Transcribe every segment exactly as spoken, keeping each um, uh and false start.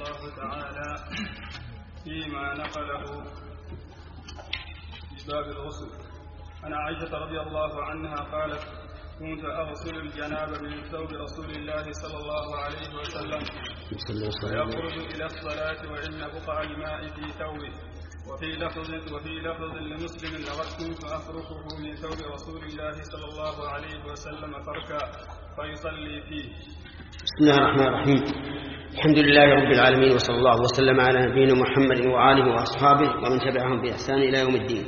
الله تعالى فيما نقله في باب الغسل عن عائشة رضي الله عنها قالت: كنت أغسل الجنابة من ثوب رسول الله صلى الله عليه وسلم فيخرج إلى الصلاة وإن بقع الماء في ثوبه. وفي لفظ وفي لفظ لمسلم: لقد كنت أفركه من ثوب رسول الله صلى الله عليه وسلم فركا فيصلي فيه. بسم الله الرحمن الرحيم. الحمد لله رب العالمين، وصلى الله وسلم على نبينا محمد وآله وأصحابه ومن تبعهم بإحسان إلى يوم الدين.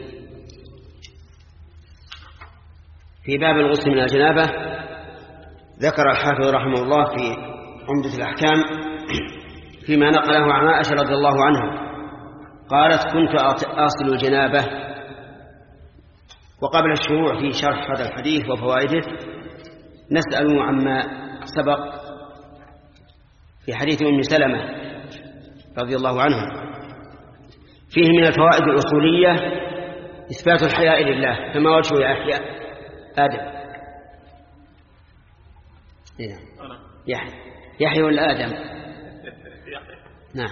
في باب الغسل من الجنابة ذكر الحافظ رحمه الله في عمدة الأحكام فيما نقله عن عائشة رضي الله عنها قالت: كنت أغسل الجنابة. وقبل الشروع في شرح هذا الحديث وفوائده نسأل عما سبق في حديث أم سلمة رضي الله عنها. فيه من الفوائد الأصولية إثبات الحياء لله. فما وجهه يا أحياء آدم؟ يحيى يحيى ولا آدم؟ نعم.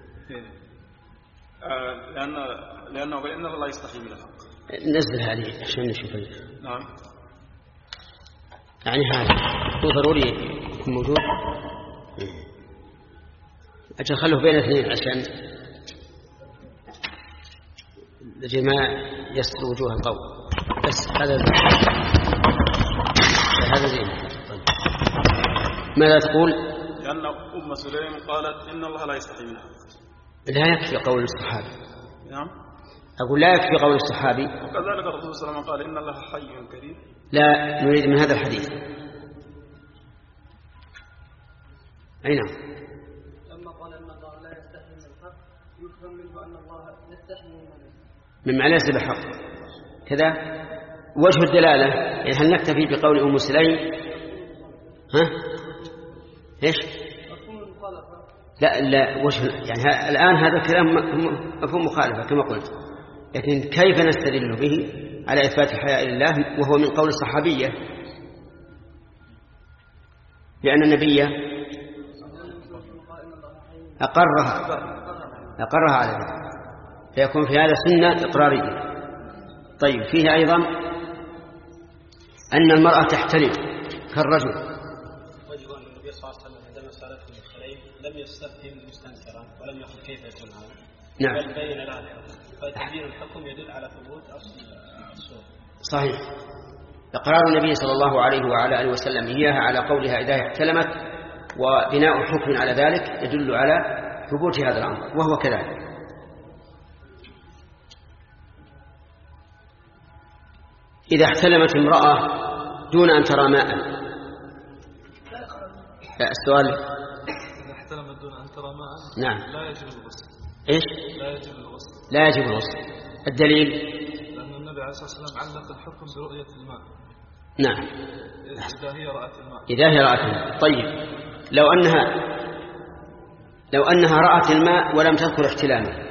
لأن لأنه بأن الله يستحي من الحق. نزل هذه عشان نشوف. نعم. يعني هذا هو ضروري يكون موجود. أجل خلوه بين اثنين عشان الجماع يستر وجوه القوم. بس هذا زين. هذا زين. طيب. ماذا تقول؟ لأن أم سليم قالت: إن الله لا يستحي من الحق. لا يكفي قول الصحابي. نعم. أقول لا يكفي قول الصحابي. وكذلك الرسول صلى الله عليه وسلم قال: إن الله حي كريم. لا نريد من هذا الحديث. أي نعم. لما قال إن الله لا يستحي من الحق يفهم منه أن الله يستحي من معنى ليس بحق كذا. وجه الدلالة يعني هل نكتفي بقول أم سليم؟ ها؟ إيش؟ لا لا وجه يعني الآن هذا الكلام مفهوم مخالفة كما قلت، لكن كيف نستدل به على إثبات الحياء لله وهو من قول الصحابية؟ لأن النبي أقرها أقرها على ذلك، فيكون في هذا سنة إقرارية. طيب فيه أيضا أن المرأة تحترم كالرجل. وجه أن النبي صلى الله عليه وسلم عندما سألته من خليل لم يستفهم مستنكرا ولم يقل كيف يفعل. نعم. بل بين لها الحكم، فتبيين الحكم يدل على ثبوت أصل الصورة. صحيح. إقرار النبي صلى الله عليه وعلى آله وسلم إياها على قولها إذا احتلمت وبناء حكم على ذلك يدل على ثبوت هذا الأمر، وهو كذلك. إذا احتلمت امرأة دون أن ترى ماء. لا السؤال. إذا احتلمت دون أن ترى ماء. نعم. لا يجب الغسل. إيش؟ لا يجب الغسل. لا يجب الغسل. الدليل؟ لأن النبي عليه الصلاة والسلام علق الحكم برؤية الماء. نعم. إذا هي رأت الماء. إذا هي رأت الماء. طيب لو أنها لو أنها رأت الماء ولم تذكر احتلامه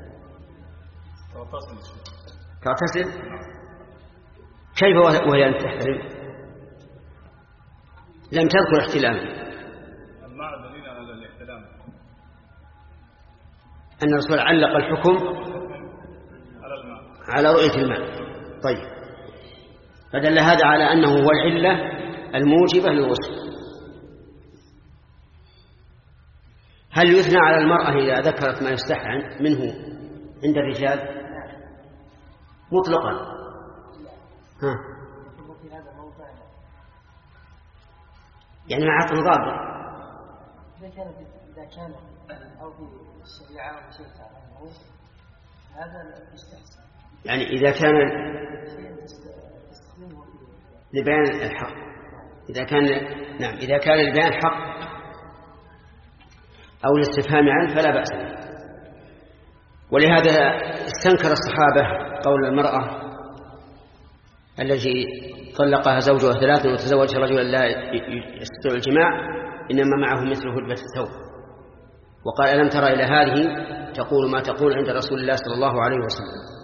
تغتسل كيف وهي أن تحترم؟ لم تذكر احتلامه. الماء دليل على الاحتلام. أن الرسول علق الحكم على الماء على رؤية الماء. طيب فدل هذا على أنه هو العلة الموجبة للغسل. هل يثنى على المرأة إذا ذكرت ما يستحى منه عند الرجال مطلقا؟ ها. يعني مع عقل ضابط. إذا كان إذا كان أو في الشريعة أو شيء هذا يستحسن. يعني إذا كان لبيان الحق، إذا كان نعم إذا كان لبيان الحق أو الاستفهام عنه فلا بأس به. ولهذا استنكر الصحابة قول المرأة التي طلقها زوجها ثلاثا وتزوجها رجلا لا يستطيع الجماع إنما معه مثل هدبة الثوب، وقال: ألم ترى إلى هذه تقول ما تقول عند رسول الله صلى الله عليه وسلم.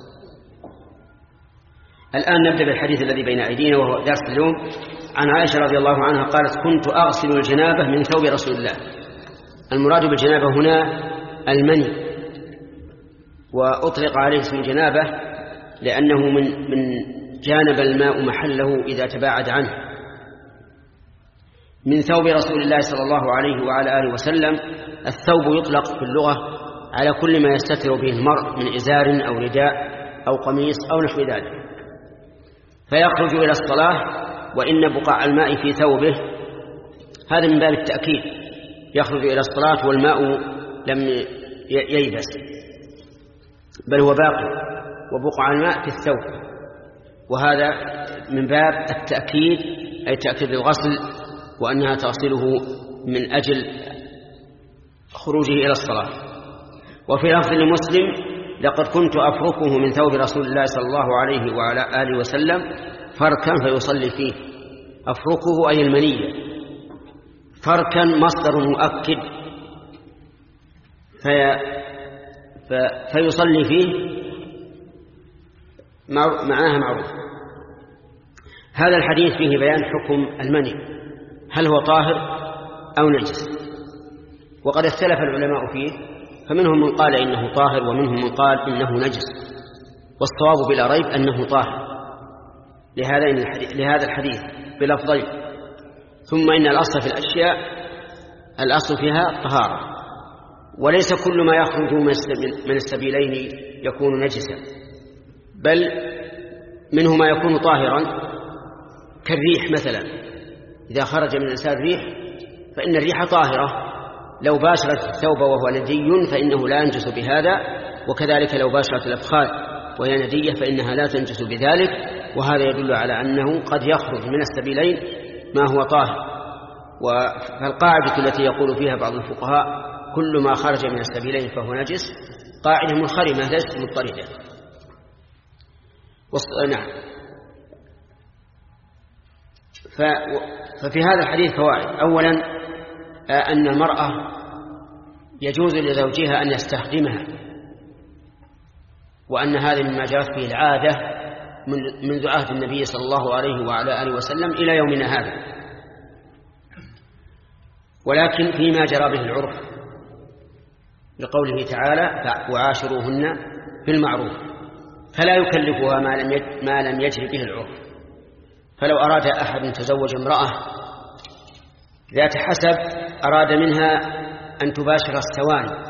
الآن نبدأ بالحديث الذي بين أيدينا وهو درس اليوم. عن عائشة رضي الله عنها قالت: كنت أغسل الجنابة من ثوب رسول الله. المراد بالجنابة هنا المني، وأطلق عليه اسم الجنابة لأنه من من جانب الماء محله إذا تباعد عنه. من ثوب رسول الله صلى الله عليه وعلى آله وسلم، الثوب يطلق في اللغة على كل ما يستتر به المرء من إزار أو رداء أو قميص أو نحو ذلك، فيخرج إلى الصلاة وإن بقاع الماء في ثوبه، هذا من باب التأكيد، يخرج إلى الصلاة والماء لم ييبس بل هو باقي وبقع الماء في الثوب، وهذا من باب التأكيد أي تأكيد الغسل وأنها تغسله من أجل خروجه إلى الصلاة. وفي لفظ لمسلم: لقد كنت أفركه من ثوب رسول الله صلى الله عليه وعلى آله وسلم فركا فيصلي فيه. أفركه أي المنية، فركا مصدر مؤكد، في فيصلي فيه معناها معروف. هذا الحديث فيه بيان حكم المني، هل هو طاهر أو نجس، وقد اختلف العلماء فيه، فمنهم من قال إنه طاهر ومنهم من قال إنه نجس، والصواب بلا ريب أنه طاهر لهذا الحديث بلفظين. ثم إن الأصل في الأشياء الأصل فيها طهارة، وليس كل ما يخرج من السبيلين يكون نجسا، بل منه ما يكون طاهرا كالريح مثلا، إذا خرج من الإنسان ريح فإن الريح طاهرة، لو باشرت الثوب وهو ندي فإنه لا ينجس بهذا، وكذلك لو باشرت الأفخاذ وهي ندية فإنها لا تنجس بذلك، وهذا يدل على أنه قد يخرج من السبيلين ما هو طاهر. فالقاعدة التي يقول فيها بعض الفقهاء كل ما خرج من السبيلين فهو نجس قاعدة منخرمة ليست مضطردة. نعم. ففي هذا الحديث فوائد: أولا أن المرأة يجوز لزوجها أن يستخدمها، وأن هذا مما جرت به العادة منذ عهد النبي صلى الله عليه وعلى آله وسلم إلى يومنا هذا، ولكن فيما جرى به العرف، لقوله تعالى: وعاشروهن بالمعروف، فلا يكلفها ما لم يجري به العرف. فلو أراد أحد تزوج امرأة ذات حسب أراد منها أن تباشر السواني،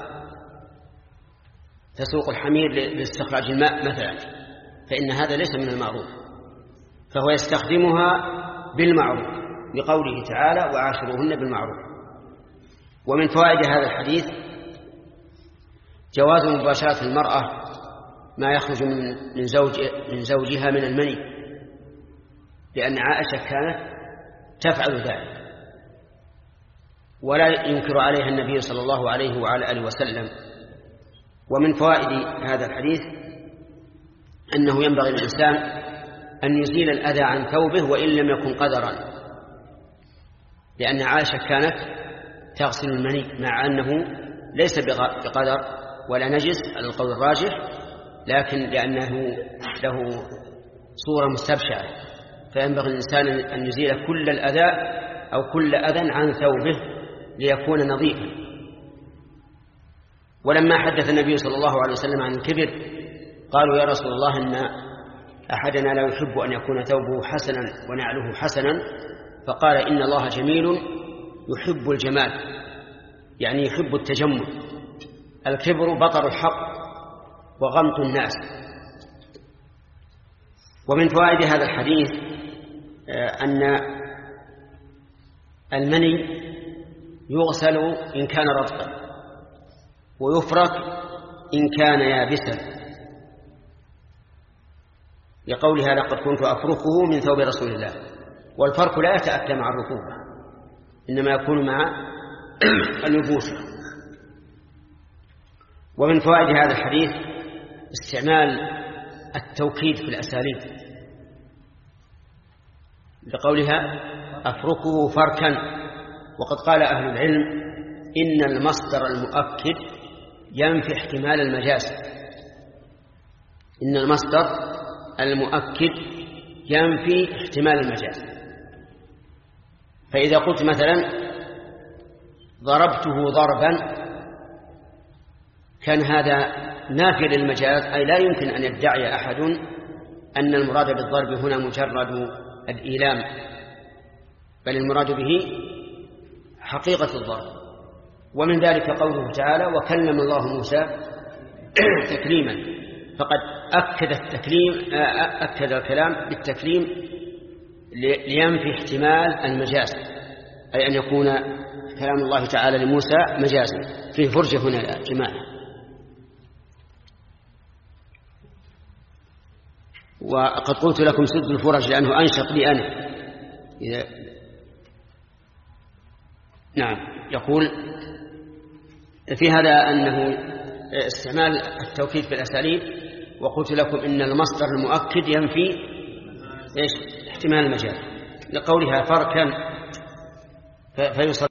تسوق الحمير لاستخراج الماء مثلا، فإن هذا ليس من المعروف، فهو يستخدمها بالمعروف لقوله تعالى: وعاشروهن بالمعروف. ومن فوائد هذا الحديث جواز مباشرة المرأة ما يخرج من زوج من زوجها من المني، لأن عائشة كانت تفعل ذلك ولا ينكر عليها النبي صلى الله عليه وعلى آله وسلم. ومن فوائد هذا الحديث أنه ينبغي للإنسان أن يزيل الأذى عن ثوبه وإن لم يكن قدرا، لأن عائشة كانت تغسل المني مع أنه ليس بقدر ولا نجس على القول الراجح، لكن لأنه له صورة مستبشعة، فينبغي الإنسان أن يزيل كل الأذى أو كل أذى عن ثوبه ليكون نظيفا. ولما حدث النبي صلى الله عليه وسلم عن الكبر قالوا: يا رسول الله، إن أحدنا لا يحب أن يكون ثوبه حسنا ونعله حسنا، فقال: إن الله جميل يحب الجمال، يعني يحب التجمل. الكبر بطر الحق وغمط الناس. ومن فوائد هذا الحديث أن المني يغسل إن كان رطبا ويفرك إن كان يابسا، لقولها: لقد كنت أفركه من ثوب رسول الله. والفرك لا يتأتى مع الرطوبة، إنما يكون مع اليبوسة. ومن فوائد هذا الحديث استعمال التوكيد في الأساليب، لقولها: أفركه فركا. وقد قال أهل العلم إن المصدر المؤكد ينفي احتمال المجاز، إن المصدر المؤكد ينفي احتمال المجاز. فإذا قلت مثلا: ضربته ضربا كان هذا نافي للمجاز، أي لا يمكن أن يدعي أحد أن المراد بالضرب هنا مجرد الإيلام، بل المراد به حقيقة الضرب. ومن ذلك قوله تعالى وكلم الله موسى تكليما، فقد أكد التكليم أكد الكلام بالتكليم لينفي احتمال المجاز، أي أن يكون كلام الله تعالى لموسى مجازا. فيه فرجة هنا يا جماعة. وقد قلت لكم سد الفرج لأنه أنشط لي أنا. إذا نعم يقول في هذا أنه استعمال التوكيد في الأساليب، وقلت لكم إن المصدر المؤكد ينفي إيش؟ احتمال المجاز، لقولها فركا فيصل